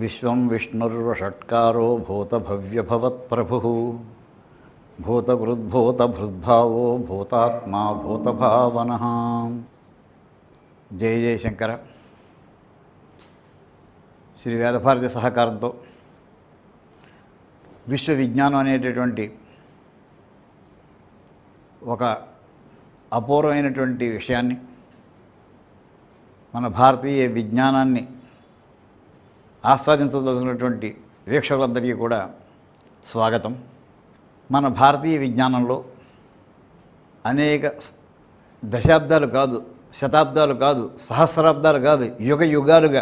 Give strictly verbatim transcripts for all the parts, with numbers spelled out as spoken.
విశ్వం విష్ణుర్వషట్కారో భూతభవ్యభవత్ప్రభుః భూతకృద్భూతభృద్భావో భూతాత్మా భూతభావనః. జయ జయశంకర. శ్రీ వేదభారతి సహకారంతో విశ్వ విజ్ఞానం అనేటటువంటి ఒక అపూర్వమైనటువంటి విషయాన్ని, మన భారతీయ విజ్ఞానాన్ని ఆస్వాదించదలుచుకున్నటువంటి వీక్షకులందరికీ కూడా స్వాగతం. మన భారతీయ విజ్ఞానంలో అనేక దశాబ్దాలు కాదు, శతాబ్దాలు కాదు, సహస్రాబ్దాలు కాదు, యుగ యుగాలుగా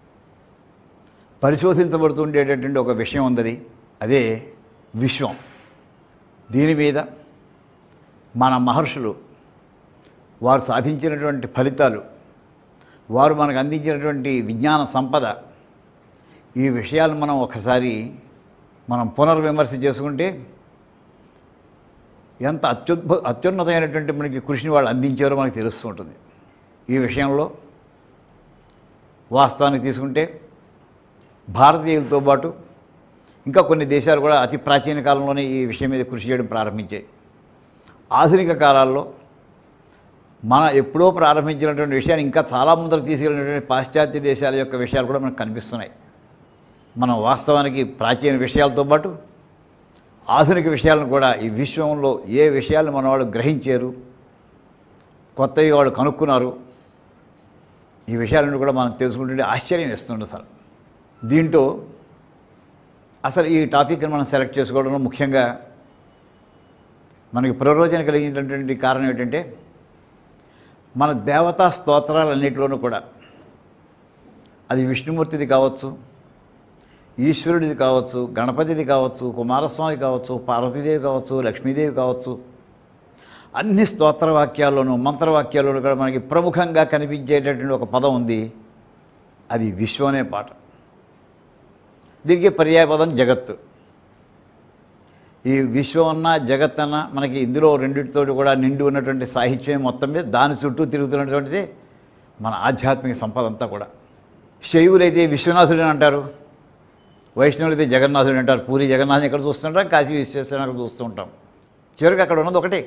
పరిశోధించబడుతుండేటటువంటి ఒక విషయం ఉంది. అదే విశ్వం. దీని మీద మన మహర్షులు వారు సాధించినటువంటి ఫలితాలు, వారు మనకు అందించినటువంటి విజ్ఞాన సంపద, ఈ విషయాలు మనం ఒకసారి మనం పునర్విమర్శ చేసుకుంటే ఎంత అత్యుద్భు అత్యున్నతమైనటువంటి మనకి కృషిని వాళ్ళు అందించారో మనకు తెలుస్తూ ఉంటుంది. ఈ విషయంలో వాస్తవానికి తీసుకుంటే భారతీయులతో పాటు ఇంకా కొన్ని దేశాలు కూడా అతి ప్రాచీన కాలంలోనే ఈ విషయం మీద కృషి చేయడం ప్రారంభించాయి. ఆధునిక కాలాల్లో మన ఎప్పుడో ప్రారంభించినటువంటి విషయాన్ని ఇంకా చాలా ముందరకు తీసుకెళ్ళినటువంటి పాశ్చాత్య దేశాల యొక్క విషయాలు కూడా మనకు కనిపిస్తున్నాయి. మనం వాస్తవానికి ప్రాచీన విషయాలతో పాటు ఆధునిక విషయాలను కూడా, ఈ విశ్వంలో ఏ విషయాలను మన వాళ్ళు గ్రహించారు, కొత్తవి వాళ్ళు కనుక్కున్నారు, ఈ విషయాలను కూడా మనం తెలుసుకుంటుంటే ఆశ్చర్యం వేస్తుంది సార్. దీంట్లో అసలు ఈ టాపిక్ని మనం సెలెక్ట్ చేసుకోవడంలో ముఖ్యంగా మనకి ప్రయోజనం కలిగినటువంటి కారణం ఏంటంటే, మన దేవతా స్తోత్రాలన్నింటిలోనూ కూడా అది విష్ణుమూర్తిది కావచ్చు, ఈశ్వరుడిది కావచ్చు, గణపతిది కావచ్చు, కుమారస్వామి కావచ్చు, పార్వతీదేవి కావచ్చు, లక్ష్మీదేవి కావచ్చు, అన్ని స్తోత్రవాక్యాల్లోనూ మంత్రవాక్యాల్లోనూ కూడా మనకి ప్రముఖంగా కనిపించేటటువంటి ఒక పదం ఉంది. అది విశ్వం అనే పాట. దీనికి పర్యాయ పదం జగత్తు. ఈ విశ్వం అన్న జగత్ అన్న మనకి ఇందులో రెండింటితో కూడా నిండి ఉన్నటువంటి సాహిత్యం మొత్తం మీద దాని చుట్టూ తిరుగుతున్నటువంటిది మన ఆధ్యాత్మిక సంపద అంతా కూడా. శైవులైతే విశ్వనాథుడు అని అంటారు, వైష్ణవులైతే జగన్నాథుడు అంటారు. పూరి జగన్నాథుని ఎక్కడ చూస్తుంటాం, కాశీ విశ్వేశ్వరుని అక్కడ చూస్తూ ఉంటాం. చివరికి అక్కడ ఉన్నది ఒకటే.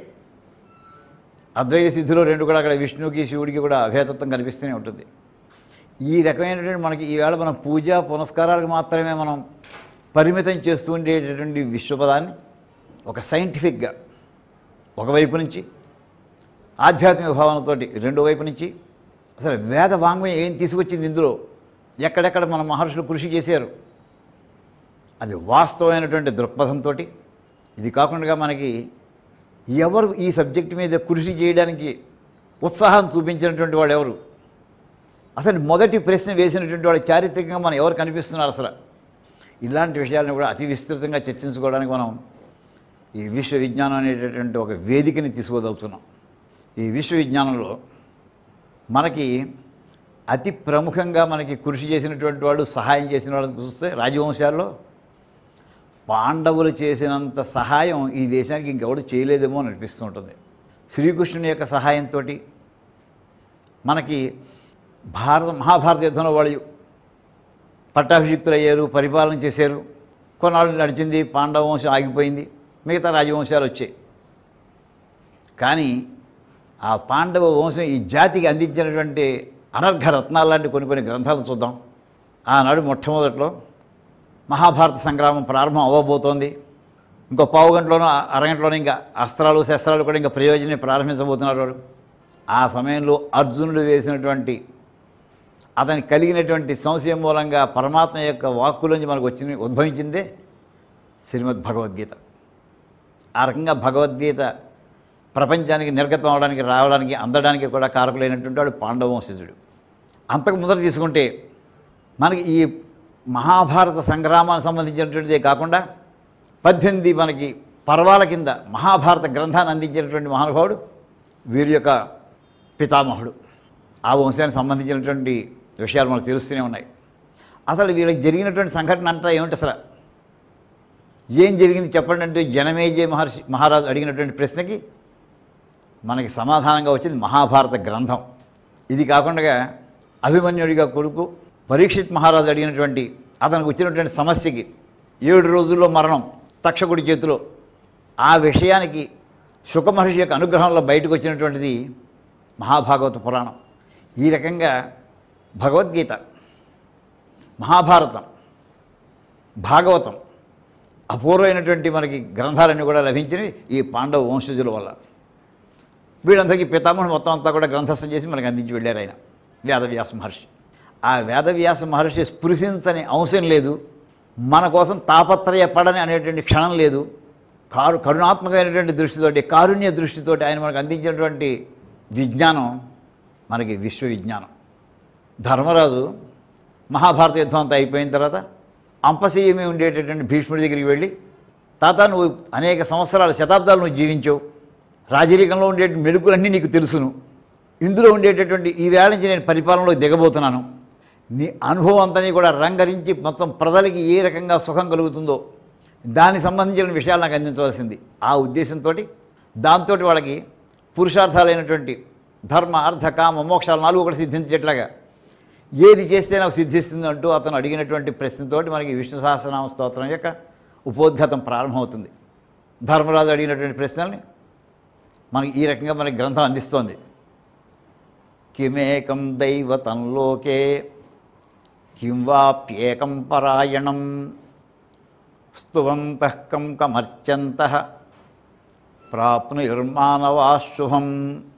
అద్వైత సిద్ధిలో రెండు కూడా అక్కడ విష్ణువుకి శివుడికి కూడా అభేదత్వం కనిపిస్తూనే ఉంటుంది. ఈ రకమైనటువంటి మనకి ఈవేళ మనం పూజ పునస్కారాలకు మాత్రమే మనం పరిమితం చేస్తూ ఉండేటటువంటి విశ్వపదాన్ని ఒక సైంటిఫిక్గా ఒకవైపు నుంచి, ఆధ్యాత్మిక భావనతోటి రెండో వైపు నుంచి, అసలు వేద వాంగ్మయం ఏం తీసుకొచ్చింది ఇందులో, ఎక్కడెక్కడ మన మహర్షులు కృషి చేశారు, అది వాస్తవమైనటువంటి దృక్పథంతో, ఇది కాకుండా మనకి ఎవరు ఈ సబ్జెక్టు మీద కృషి చేయడానికి ఉత్సాహం చూపించినటువంటి వాడు ఎవరు, అసలు మొదటి ప్రశ్న వేసినటువంటి వాడు చారిత్రకంగా మనం ఎవరు కనిపిస్తున్నారు, అసలు ఇలాంటి విషయాలను కూడా అతి విస్తృతంగా చర్చించుకోవడానికి మనం ఈ విశ్వ విజ్ఞానం అనేటటువంటి ఒక వేదికని తీసుకోదలుచున్నాం. ఈ విశ్వ విజ్ఞానంలో మనకి అతి ప్రముఖంగా మనకి కృషి చేసినటువంటి వాడు, సహాయం చేసిన వాళ్ళని చూస్తే రాజవంశాల్లో పాండవులు చేసినంత సహాయం ఈ దేశానికి ఇంకెవడు చేయలేదేమో అని అనిపిస్తూ ఉంటుంది. శ్రీకృష్ణుని యొక్క సహాయంతో మనకి భారత మహాభారత యుద్ధంలో వాళ్ళు పట్టాభిషిక్తులు అయ్యారు, పరిపాలన చేశారు. కొన్నాళ్ళు నడిచింది, పాండవ వంశం ఆగిపోయింది, మిగతా రాజవంశాలు వచ్చాయి. కానీ ఆ పాండవ వంశం ఈ జాతికి అందించినటువంటి అనర్ఘ రత్నాలు లాంటి కొన్ని కొన్ని గ్రంథాలు చూద్దాం. ఆనాడు మొట్టమొదట్లో మహాభారత సంగ్రామం ప్రారంభం అవ్వబోతోంది. ఇంకో పావు గంటలోనో అరగంటలోనో ఇంకా అస్త్రాలు శస్త్రాలు కూడా ఇంకా ప్రయోజనం ప్రారంభించబోతున్నారు వాడు. ఆ సమయంలో అర్జునుడు వేసినటువంటి, అతనికి కలిగినటువంటి సంశయం మూలంగా పరమాత్మ యొక్క వాక్కులోంచి మనకు వచ్చిన ఉద్భవించిందే శ్రీమద్ భగవద్గీత. ఆ రకంగా భగవద్గీత ప్రపంచానికి నిర్గతం అవడానికి, రావడానికి, అందడానికి కూడా కారకులైనటువంటి వాడు పాండవ వంశజుడు. అంతకు ముందర తీసుకుంటే మనకి ఈ మహాభారత సంగ్రామానికి సంబంధించినటువంటిదే కాకుండా పద్దెనిమిది మనకి పర్వాల కింద మహాభారత గ్రంథాన్ని అందించినటువంటి మహానుభావుడు వీరి యొక్క పితామహుడు. ఆ వంశానికి సంబంధించినటువంటి విషయాలు మనకు తెలుస్తూనే ఉన్నాయి. అసలు వీళ్ళకి జరిగినటువంటి సంఘటన అంతా ఏమిటి, అసలు ఏం జరిగింది చెప్పండి అంటే జనమేజయ మహర్షి మహారాజు అడిగినటువంటి ప్రశ్నకి మనకి సమాధానంగా వచ్చింది మహాభారత గ్రంథం. ఇది కాకుండా అభిమన్యుడిగా కొడుకు పరీక్షిత్ మహారాజు అడిగినటువంటి అతనికి వచ్చినటువంటి సమస్యకి ఏడు రోజుల్లో మరణం తక్షకుడి చేతిలో, ఆ విషయానికి శుకమహర్షి యొక్క అనుగ్రహంలో బయటకు వచ్చినటువంటిది మహాభాగవత పురాణం. ఈ రకంగా భగవద్గీత, మహాభారతం, భాగవతం అపూర్వమైనటువంటి మనకి గ్రంథాలన్నీ కూడా లభించినవి ఈ పాండవ వంశజుల వల్ల. వీళ్ళందరికీ పితామహుడు మొత్తం అంతా కూడా గ్రంథస్థం చేసి మనకు అందించి వెళ్ళారు ఆయన వేదవ్యాస మహర్షి. ఆ వేదవ్యాస మహర్షి స్పృశించని అంశం లేదు, మన కోసం తాపత్రయపడని అనేటువంటి క్షణం లేదు. కారు కరుణాత్మకమైనటువంటి దృష్టితోటి, కారుణ్య దృష్టితోటి ఆయన మనకు అందించినటువంటి విజ్ఞానం మనకి విశ్వ విజ్ఞానం. ధర్మరాజు మహాభారత యుద్ధం అంతా అయిపోయిన తర్వాత అంపశయ్యమే ఉండేటటువంటి భీష్ముడి దగ్గరికి వెళ్ళి, తాత నువ్వు అనేక సంవత్సరాల శతాబ్దాలు నువ్వు జీవించావు, రాజరికంలో ఉండే మెలుకులన్నీ నీకు తెలుసును, ఇందులో ఉండేటటువంటి ఈ వేళ నుంచి నేను పరిపాలనలో దిగబోతున్నాను, నీ అనుభవం అంతా కూడా రంగరించి మొత్తం ప్రజలకి ఏ రకంగా సుఖం కలుగుతుందో దానికి సంబంధించిన విషయాలు నాకు అందించవలసింది. ఆ ఉద్దేశంతో దాంతో వాళ్ళకి పురుషార్థాలైనటువంటి ధర్మ అర్థ కామ మోక్షాలు నాలుగు ఒకటి సిద్ధించేట్లాగా ఏది చేస్తే నాకు సిద్ధిస్తుంది అంటూ అతను అడిగినటువంటి ప్రశ్నతోటి మనకి విష్ణు సహస్రనామ స్తోత్రం యొక్క ఉపోద్ఘాతం ప్రారంభమవుతుంది. ధర్మరాజు అడిగినటువంటి ప్రశ్నల్ని మనకి ఈ రకంగా మనకి గ్రంథం అందిస్తోంది. కిమేకం దైవతం లోకే కిం వాప్యేకం పరాయణం స్తువంతః కం కమర్చంతః ప్రాప్నుర్మానవాశుభం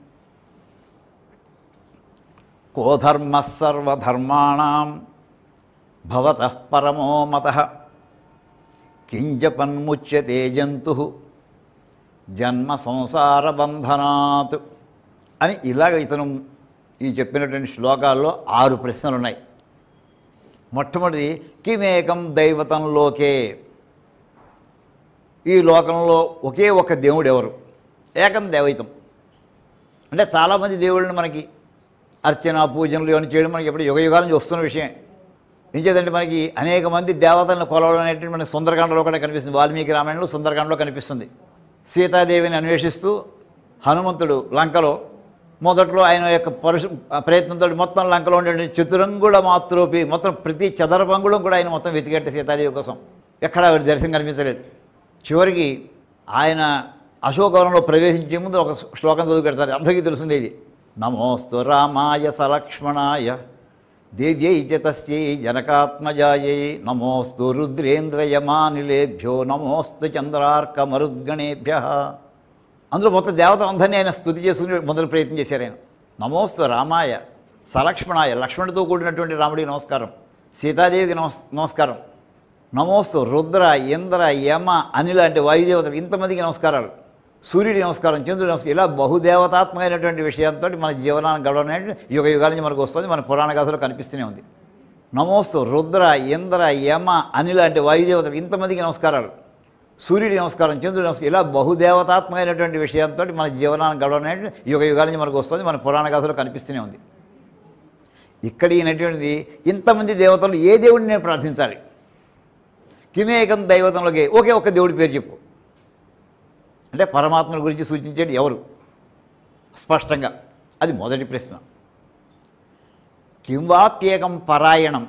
కో ధర్మః సర్వధర్మాణాం భవతః పరమో మతః కింజపన్ముచ్యతే జంతుః జన్మ సంసార బంధనాత్ అని ఇలాగ ఇతను ఈ చెప్పినటువంటి శ్లోకాల్లో ఆరు ప్రశ్నలు ఉన్నాయి. మొట్టమొదటిది కిమేకం దైవతం లోకే, ఈ లోకంలో ఒకే ఒక దేవుడు ఎవరు? ఏకం దైవతం అంటే చాలామంది దేవుళ్ళని మనకి అర్చన పూజనలు ఇవన్నీ చేయడం మనకి ఎప్పుడు యుగ యుగాల నుంచి వస్తున్న విషయం. ఏం చేద్దంటే మనకి అనేక మంది దేవతలను కొలవడం అనేటువంటి మనకి సుందరకాండలో కూడా కనిపిస్తుంది, వాల్మీకి రామాయణంలో సుందరకాండలో కనిపిస్తుంది. సీతాదేవిని అన్వేషిస్తూ హనుమంతుడు లంకలో మొదట్లో ఆయన యొక్క పరుషు ప్రయత్నంతో మొత్తం లంకలో ఉండే చతురంగుళ మాత్రోపి మొత్తం ప్రతి చదరపంగుళం కూడా ఆయన మొత్తం వెతికెట్టే సీతాదేవి కోసం, ఎక్కడ ఆవిడ దర్శనం కనిపించలేదు. చివరికి ఆయన అశోకవనంలో ప్రవేశించే ముందు ఒక శ్లోకం చదువు పెడతారు, అందరికీ తెలుస్తుంది ఇది. నమోస్తు రామాయ సలక్ష్మణాయ దేవ్యై చ తస్యై జనకాత్మజాయై నమోస్తు రుద్రేంద్రయమానిలేభ్యో నమోస్తు చంద్రార్క మరుద్గణేభ్య. అందులో మొత్తం దేవతలందరినీ ఆయన స్తుతి చేసుకుని మొదలు ప్రయత్నం చేశారు ఆయన. నమోస్తు రామాయ సలక్ష్మణాయ, లక్ష్మణుడితో కూడినటువంటి రాముడికి నమస్కారం, సీతాదేవికి నమస్ నమస్కారం నమోస్తు రుద్ర ఇంద్ర యమ అనిల అంటే వాయుదేవతలు ఇంతమందికి నమస్కారాలు, సూర్యుడి నమస్కారం, చంద్రుడి నమస్కారం, ఇలా బహుదేవతాత్మకమైనటువంటి విషయంతో మన జీవనాన్ని గడవడం యుగ యుగాల నుంచి మనకు వస్తుంది, మన పురాణ గాథలో కనిపిస్తూనే ఉంది. నమోస్తు రుద్ర ఇంద్ర యమ అనిల అంటే వాయుదేవతలు ఇంతమందికి నమస్కారాలు, సూర్యుడి నమస్కారం, చంద్రుడి నమస్కారం, ఇలా బహుదేవతాత్మకమైనటువంటి విషయంతో మన జీవనాన్ని గడవడం యుగ యుగాల నుంచి మనకు వస్తుంది, మన పురాణ గాథలో కనిపిస్తూనే ఉంది. ఇక్కడ ఈనటువంటిది ఇంతమంది దేవతలు ఏ దేవుడిని నేను ప్రార్థించాలి? కిమేకం దైవతంలోకి ఒకే ఒక్క దేవుడి పేరు చెప్పు అంటే పరమాత్మల గురించి సూచించేది ఎవరు స్పష్టంగా? అది మొదటి ప్రశ్న. కింవాప్యేకం పరాయణం,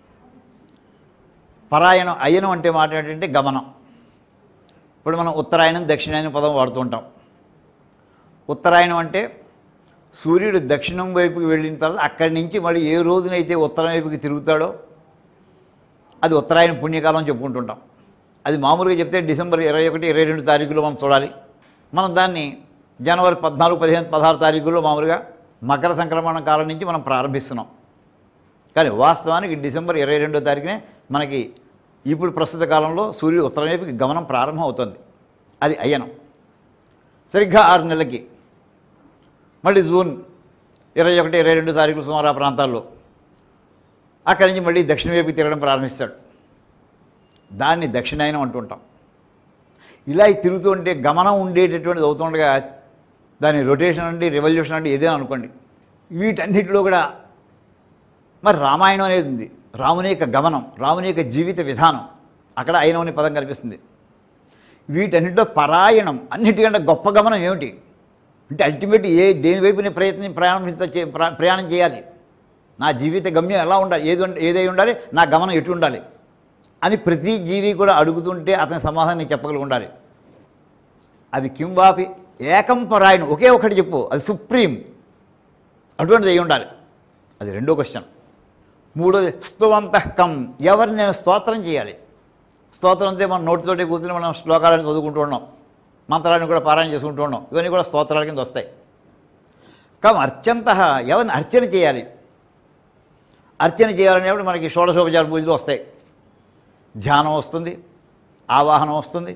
పరాయణం అయనం అంటే మాట ఏంటంటే గమనం. ఇప్పుడు మనం ఉత్తరాయణం దక్షిణాయనం పదం వాడుతూ ఉంటాం. ఉత్తరాయణం అంటే సూర్యుడు దక్షిణం వైపుకి వెళ్ళిన తర్వాత అక్కడి నుంచి మళ్ళీ ఏ రోజునైతే ఉత్తరం వైపుకి తిరుగుతాడో అది ఉత్తరాయణ పుణ్యకాలం చెప్పుకుంటుంటాం. అది మామూలుగా చెప్తే డిసెంబర్ ఇరవై ఒకటి ఇరవై రెండు తారీఖులో మనం చూడాలి. మనం దాన్ని జనవరి పద్నాలుగు పదిహేను పదహారు తారీఖుల్లో మామూలుగా మకర సంక్రమణ కాలం నుంచి మనం ప్రారంభిస్తున్నాం. కానీ వాస్తవానికి డిసెంబర్ ఇరవై రెండో తారీఖునే మనకి ఇప్పుడు ప్రస్తుత కాలంలో సూర్యుడు ఉత్తరం వైపుకి గమనం ప్రారంభం అవుతుంది. అది అయనం. సరిగ్గా ఆరు నెలలకి మళ్ళీ జూన్ ఇరవై ఒకటి ఇరవై రెండు తారీఖులు సుమారు ఆ ప్రాంతాల్లో అక్కడి నుంచి మళ్ళీ దక్షిణ వైపుకి తిరగడం ప్రారంభిస్తాడు. దాన్ని దక్షిణాయనం అంటుంటాం. ఇలా తిరుగుతూ ఉంటే గమనం ఉండేటటువంటిది అవుతుండగా దాని రొటేషన్ అండి రెవల్యూషన్ అంటే ఏదైనా అనుకోండి. వీటన్నిటిలో కూడా మరి రామాయణం అనేది ఉంది. రాముని యొక్క గమనం, రాముని యొక్క జీవిత విధానం అక్కడ అయనం అనే పదం కనిపిస్తుంది. వీటన్నిటిలో పరాయణం అన్నిటికంటే గొప్ప గమనం ఏమిటి అంటే అల్టిమేట్ ఏ దేని వైపుని ప్రయత్నం ప్రయాణించ ప్రయాణం చేయాలి, నా జీవిత గమ్యం ఎలా ఉండాలి, ఏది ఏదై ఉండాలి, నా గమనం ఎటు ఉండాలి, అని ప్రతి జీవి కూడా అడుగుతుంటే అతని సమాధానం నేను చెప్పగలిగి ఉండాలి. అది కింవాపి ఏకం పరాయణ, ఒకే ఒకటి చెప్పు, అది సుప్రీం, అటువంటిది అయి ఉండాలి. అది రెండో క్వశ్చన్. మూడోది స్తువంతఃకం, ఎవరిని నేను స్తోత్రం చేయాలి. స్తోత్రం అంటే మనం నోటితోటి కూర్చుని మనం శ్లోకాలను చదువుకుంటూ ఉన్నాం, మంత్రాలను కూడా పారాయణ చేసుకుంటూ ఉన్నాం, ఇవన్నీ కూడా స్తోత్రాల కింద వస్తాయి. కం అర్చంత, ఎవరిని అర్చన చేయాలి. అర్చన చేయాలనేప్పుడు మనకి షోడశోపచార పూజలు వస్తాయి, ధ్యానం వస్తుంది, ఆవాహనం వస్తుంది,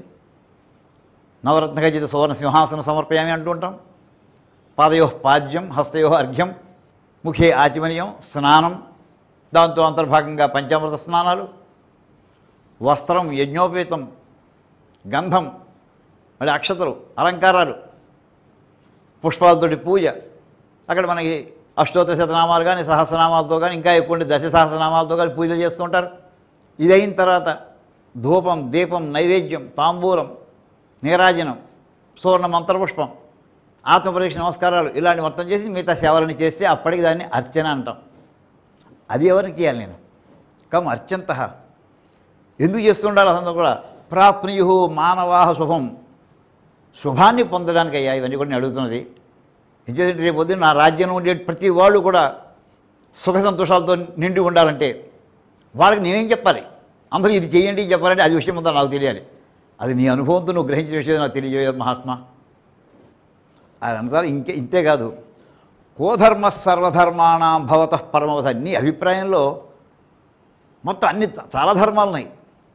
నవరత్నఖచిత సువర్ణ సింహాసనం సమర్పయామి అంటూ ఉంటాం, పాదయో పాద్యం హస్తయో అర్ఘ్యం ముఖే ఆచమనీయం స్నానం, దాంతో అంతర్భాగంగా పంచామృత స్నానాలు, వస్త్రం యజ్ఞోపేతం, గంధం, మళ్ళీ అక్షతలు, అలంకారాలు, పుష్పాలతోటి పూజ. అక్కడ మనకి అష్టోత్తర శతనామాలు కానీ సహస్రనామాలతో కానీ ఇంకా ఎక్కువ దశ సహస్రనామాలతో కానీ పూజలు చేస్తూ ఉంటారు. ఇదైన తర్వాత ధూపం, దీపం, నైవేద్యం, తాంబూలం, నీరాజనం, సువర్ణ మంత్రపుష్పం, ఆత్మపరీక్ష నమస్కారాలు, ఇలాంటి మొత్తం చేసి మిగతా సేవలను చేస్తే అప్పటికి దాన్ని అర్చన అంటాం. అది ఎవరికి చేయాలి నేను? కం అర్చంత, ఎందుకు చేస్తుండాలి అతను కూడా? ప్రాప్నుయు మానవాహ శుభం, శుభాన్ని పొందడానికి అయ్యా ఇవన్నీ కూడా నేను అడుగుతున్నది. ఎందుకంటే రేపు పొద్దున్న నా రాజ్యంలో ఉండే ప్రతి వాళ్ళు కూడా సుఖ సంతోషాలతో నిండి ఉండాలంటే వాళ్ళకి నేనేం చెప్పాలి? అందరూ ఇది చేయండి చెప్పాలంటే అది విషయం ఉందా నాకు తెలియాలి. అది నీ అనుభవంతో నువ్వు గ్రహించిన విషయం నాకు తెలియజేయ మహాత్మా. అది అంటారు. ఇంకే ఇంతే కాదు, కోధర్మ సర్వధర్మాణం భవతః పరమవధ, నీ అభిప్రాయంలో మొత్తం అన్ని చాలా ధర్మాలు ఉన్నాయి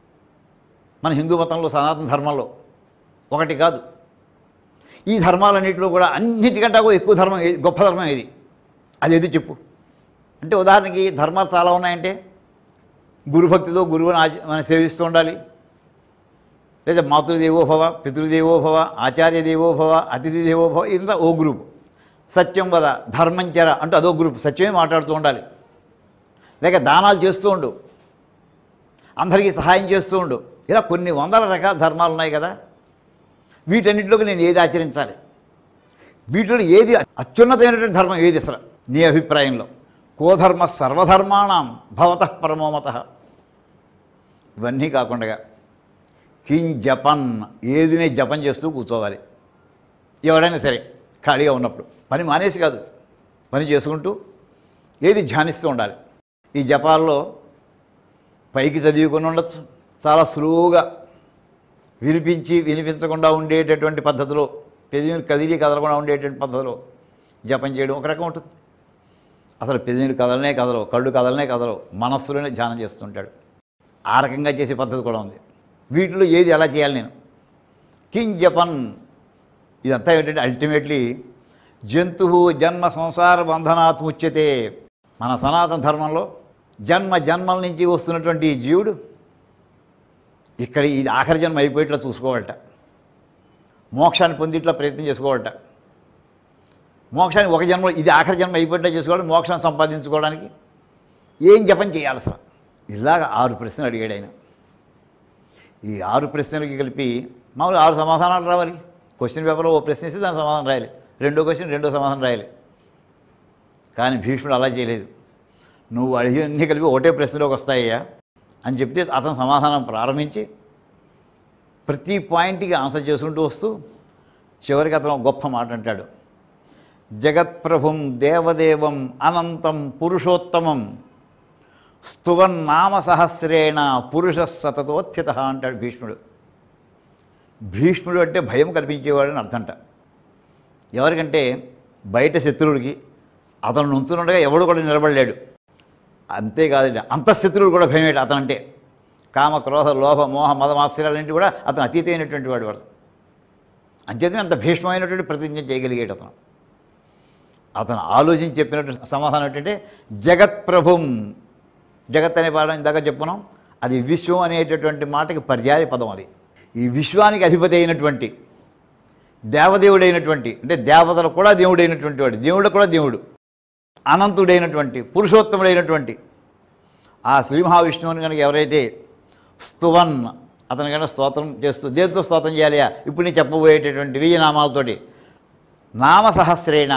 మన హిందూ మతంలో, సనాతన ధర్మంలో. ఒకటి కాదు, ఈ ధర్మాలన్నింటిలో కూడా అన్నిటికంటే ఎక్కువ ధర్మం ఏది, గొప్ప ధర్మం ఏది, అది ఏది చెప్పు. అంటే ఉదాహరణకి ధర్మాలు చాలా ఉన్నాయంటే గురుభక్తితో గురువుని ఆచ మనం సేవిస్తూ ఉండాలి, లేదా మాతృదేవోభవ, పితృదేవోభవ, ఆచార్య దేవోభవ, అతిథి దేవోభవ, ఇంత ఓ గ్రూప్. సత్యం వద, ధర్మంచర అంటూ అదో గ్రూప్, సత్యమే మాట్లాడుతూ ఉండాలి. లేక దానాలు చేస్తూ ఉండు, అందరికీ సహాయం చేస్తూ ఉండు. ఇలా కొన్ని వందల రకాల ధర్మాలు ఉన్నాయి కదా. వీటన్నిటిలోకి నేను ఏది ఆచరించాలి? వీటిలో ఏది అత్యున్నతమైనటువంటి ధర్మం ఏది అసలు నీ అభిప్రాయంలో? కోధర్మ సర్వధర్మాణం భవతః పరమోమతః. ఇవన్నీ కాకుండా కిం జపన్, ఏదినే జపం చేస్తూ కూర్చోవాలి. ఎవరైనా సరే ఖాళీగా ఉన్నప్పుడు పని మానేసి కాదు, పని చేసుకుంటూ ఏది ధ్యానిస్తూ ఉండాలి. ఈ జపాల్లో పైకి చదివికొని ఉండొచ్చు, చాలా సులువుగా వినిపించి వినిపించకుండా ఉండేటటువంటి పద్ధతిలో, పెదిని కదిలి కదలకుండా ఉండేటువంటి పద్ధతిలో జపం చేయడం ఒక రకం ఉంటుంది. అసలు పెదిని కదలనే కదలవు, కళ్ళు కదలనే కదలవు, మనస్సులోనే ధ్యానం చేస్తుంటాడు. ఆ రకంగా చేసే పద్ధతి కూడా ఉంది. వీటిలో ఏది ఎలా చేయాలి నేను? కిం జపన్, ఇదంతా ఏంటంటే అల్టిమేట్లీ జంతు జన్మ సంసార బంధనాత్ ముచ్యతే. మన సనాతన ధర్మంలో జన్మ జన్మల నుంచి వస్తున్నటువంటి ఈ జీవుడు ఇక్కడ ఇది ఆఖరి జన్మ అయిపోయేట్లా చూసుకోవాలట, మోక్షాన్ని పొందిట్లా ప్రయత్నం చేసుకోవాలట. మోక్షాన్ని ఒక జన్మలో ఇది ఆఖరి జన్మ అయిపోయేట్లా చేసుకోవాలి, మోక్షాన్ని సంపాదించుకోవడానికి ఏం జపం చేయాలి అసలు? ఇలాగ ఆరు ప్రశ్నలు అడిగాడు ఆయన. ఈ ఆరు ప్రశ్నలకి కలిపి మామూలు ఆరు సమాధానాలు రావాలి. క్వశ్చన్ పేపర్లో ఓ ప్రశ్న ఇస్తే దాని సమాధానం రాయాలి, రెండో క్వశ్చన్ రెండో సమాధానం రాయాలి. కానీ భీష్ముడు అలా చేయలేదు. నువ్వు అడిగినన్ని కలిపి ఒకటే ప్రశ్నలోకి వస్తాయ్యా అని చెప్తే అతను సమాధానం ప్రారంభించి ప్రతి పాయింట్కి ఆన్సర్ చేసుకుంటూ వస్తూ చివరికి అతను గొప్ప మాట అంటాడు. జగత్ప్రభుం దేవదేవం అనంతం పురుషోత్తమం స్తువన్నామ సహస్రేణ పురుష సతతోత్యత అంటాడు భీష్ముడు. భీష్ముడు అంటే భయం కల్పించేవాడని అర్థంట. ఎవరికంటే బయట శత్రువుడికి అతను నుంచునుండగా ఎవడు కూడా నిలబడలేడు. అంతేకాదండి, అంతఃశత్రువుడు కూడా భయమేట అతనంటే. కామ క్రోధ లోభ మోహ మద మాత్సర్యాలన్నింటి కూడా అతను అతీతమైనటువంటి వాడు వాడు అంచేతనే అంత భీష్మమైనటువంటి ప్రతిజ్ఞ చేయగలిగేట అతను. అతను ఆలోచించి చెప్పినటువంటి సమాధానం ఏంటంటే జగత్ప్రభుం. జగత్ అనే పాఠం ఇందాక చెప్పుకున్నాం, అది విశ్వం అనేటటువంటి మాటకి పర్యాయ పదం. అది ఈ విశ్వానికి అధిపతి అయినటువంటి దేవదేవుడైనటువంటి, అంటే దేవతలు కూడా దేవుడైనటువంటి వాడు, దేవుడు కూడా దేవుడు, అనంతుడైనటువంటి పురుషోత్తముడైనటువంటి ఆ శ్రీ మహావిష్ణువుని కనుక ఎవరైతే స్తువన్, అతని కనుక స్తోత్రం చేస్తూ, దేనితో స్తోత్రం చేయాలి? ఇప్పుడు నేను చెప్పబోయేటటువంటి వెయ్యి నామాలతోటి, నామ సహస్రేణ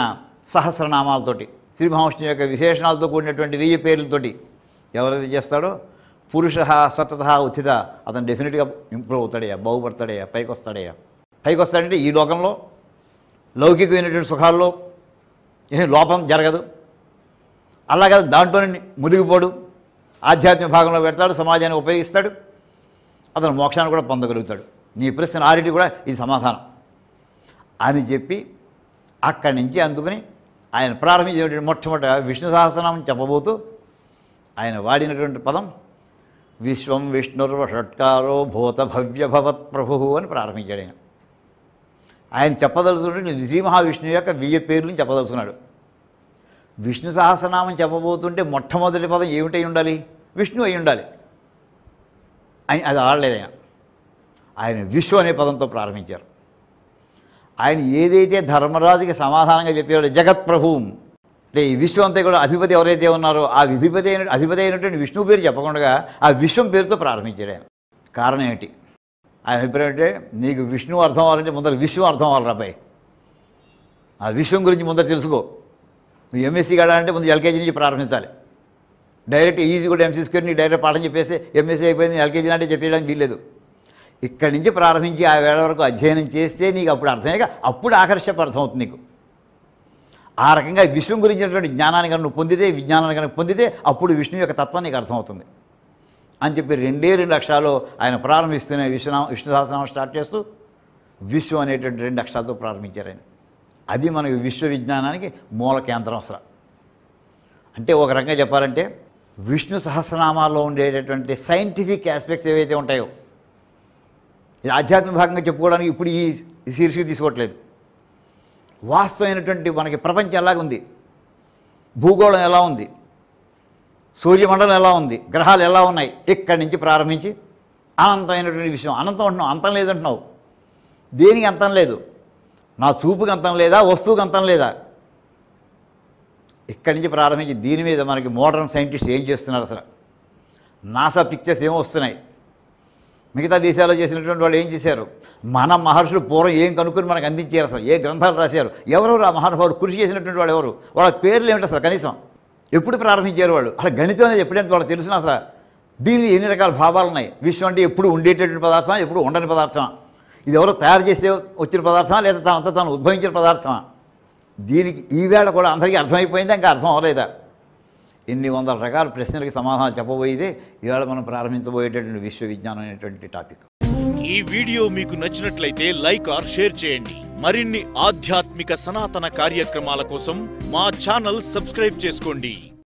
సహస్రనామాలతోటి, శ్రీ మహావిష్ణువు యొక్క విశేషణాలతో కూడినటువంటి వెయ్యి పేర్లతోటి ఎవరైతే చేస్తాడో పురుష సతత ఉచిత అతను డెఫినెట్గా ఇంప్రూవ్ అవుతాడయ్యా, బాగుపడతాడయ్యా, పైకి వస్తాడయ్యా. పైకి వస్తాడంటే ఈ లోకంలో లౌకికమైనటువంటి సుఖాల్లో ఏం లోపం జరగదు, అలాగే దాంట్లోనే మునిగిపోడు, ఆధ్యాత్మిక భాగంలో పెడతాడు, సమాజాన్ని ఉపయోగిస్తాడు, అతను మోక్షాన్ని కూడా పొందగలుగుతాడు. నీ ప్రశ్న ఆరిటి కూడా ఇది సమాధానం అని చెప్పి అక్కడి నుంచి అందుకుని ఆయన ప్రారంభించినటువంటి మొట్టమొదట విష్ణు సహస్రనామం చెప్పబోతూ ఆయన వాడినటువంటి పదం విశ్వం విష్ణుర్వషట్కారో భూత భవ్య భవత్ ప్రభు అని ప్రారంభించాడు. ఆయన ఆయన చెప్పదలుచుకుంటే శ్రీ మహావిష్ణువు యొక్క వెయ్యి పేర్లను చెప్పదలుచుకున్నాడు. విష్ణు సహస్రనామం చెప్పబోతుంటే మొట్టమొదటి పదం ఏమిటై ఉండాలి? విష్ణు అయి ఉండాలి. అని అది ఆడలేదు ఆయన. ఆయన విశ్వ అనే పదంతో ప్రారంభించారు. ఆయన ఏదైతే ధర్మరాజుకి సమాధానంగా చెప్పాడో జగత్ ప్రభువు అంటే ఈ విశ్వం అంతా కూడా అధిపతి ఎవరైతే ఉన్నారో ఆ అధిపతి అయిన అధిపతి అయినటువంటి విష్ణువు పేరు చెప్పకుండా ఆ విశ్వం పేరుతో ప్రారంభించాడు ఆయన. కారణం ఏంటి? ఆయన అభిప్రాయం అంటే నీకు విష్ణువు అర్థం అవ్వాలంటే ముందర విశ్వం అర్థం అవ్వాలి రాబాయ్. ఆ విశ్వం గురించి ముందర తెలుసుకో. నువ్వు ఎంఎస్సీ కాడాలంటే ముందు ఎల్కేజీ నుంచి ప్రారంభించాలి. డైరెక్ట్ ఈజీ కూడా ఎంసీ స్క్వేర్ నీ డైరెక్ట్ పాఠం చెప్పేస్తే ఎంఎస్సీ అయిపోయింది ఎల్కేజీ అంటే చెప్పేయడానికి వీల్లేదు. ఇక్కడి నుంచి ప్రారంభించి ఆ వేళ వరకు అధ్యయనం చేస్తే నీకు అప్పుడు అర్థమయ్యాక అప్పుడు ఆకర్షణ అర్థం అవుతుంది నీకు. ఆ రకంగా విశ్వం గురించినటువంటి జ్ఞానాన్ని కనుక నువ్వు పొందితే, విజ్ఞానాన్ని కనుక పొందితే అప్పుడు విష్ణు యొక్క తత్వం నీకు అర్థమవుతుంది అని చెప్పి రెండే రెండు అక్షరాలు ఆయన ప్రారంభిస్తూనే విశ్వనామ విష్ణు సహస్రనామం స్టార్ట్ చేస్తూ విశ్వం అనేటువంటి రెండు అక్షరాలతో ప్రారంభించారు ఆయన. అది మనకి విశ్వ విజ్ఞానానికి మూల కేంద్రం అసలు. అంటే ఒక రకంగా చెప్పాలంటే విష్ణు సహస్రనామాల్లో ఉండేటటువంటి సైంటిఫిక్ ఆస్పెక్ట్స్ ఏవైతే ఉంటాయో ఇది ఆధ్యాత్మిక భాగంగా చెప్పుకోవడానికి ఇప్పుడు ఈ శీర్షిక తీసుకోవట్లేదు. వాస్తవమైనటువంటి మనకి ప్రపంచం ఎలాగ ఉంది, భూగోళం ఎలా ఉంది, సూర్యమండలం ఎలా ఉంది, గ్రహాలు ఎలా ఉన్నాయి, ఇక్కడి నుంచి ప్రారంభించి అనంతమైనటువంటి విషయం. అనంతం అంటున్నావు, అంతం లేదంటున్నావు. దేనికి అంతం లేదు? నా చూపుకి అంతం లేదా, వస్తువుకి అంతం లేదా? ఇక్కడి నుంచి ప్రారంభించి దీని మీద మనకి మోడర్న్ సైంటిస్ట్ ఏం చేస్తున్నారు అసలు? నాసా పిక్చర్స్ ఏమో వస్తున్నాయి. మిగతా దేశాల్లో చేసినటువంటి వాళ్ళు ఏం చేశారు? మన మహర్షులు పూర్వం ఏం కనుక్కొని మనకు అందించారు, అసలు ఏ గ్రంథాలు రాశారు, ఎవరెవరు ఆ మహానుభావులు కృషి చేసినటువంటి వాళ్ళు ఎవరు, వాళ్ళ పేర్లు ఏమిటి అసలు, కనీసం ఎప్పుడు ప్రారంభించారు వాళ్ళు, అసలు గణితం అనేది ఎప్పుడైనా వాళ్ళకి తెలుసునా అసలు? దీనిలో ఎన్ని రకాల భావాలు ఉన్నాయి? విశ్వం అంటే ఎప్పుడు ఉండేటటువంటి పదార్థమా, ఎప్పుడు ఉండని పదార్థమా, ఇది ఎవరో తయారు చేసే వచ్చిన పదార్థమా లేదా తనంతా తాను ఉద్భవించిన పదార్థమా? దీనికి ఈవేళ కూడా అందరికీ అర్థమైపోయిందా, ఇంకా అర్థం అవ్వలేదా? ఇన్ని వందల రకాల ప్రశ్నలకి సమాధానం చెప్పబోయేదే ఇవాళ మనం ప్రారంభించబోయేటటువంటి విశ్వ విజ్ఞానం అనేటువంటి టాపిక్. ఈ వీడియో మీకు నచ్చినట్లయితే లైక్ ఆర్ షేర్ చేయండి. మరిన్ని ఆధ్యాత్మిక సనాతన కార్యక్రమాల కోసం మా ఛానల్ సబ్స్క్రైబ్ చేసుకోండి.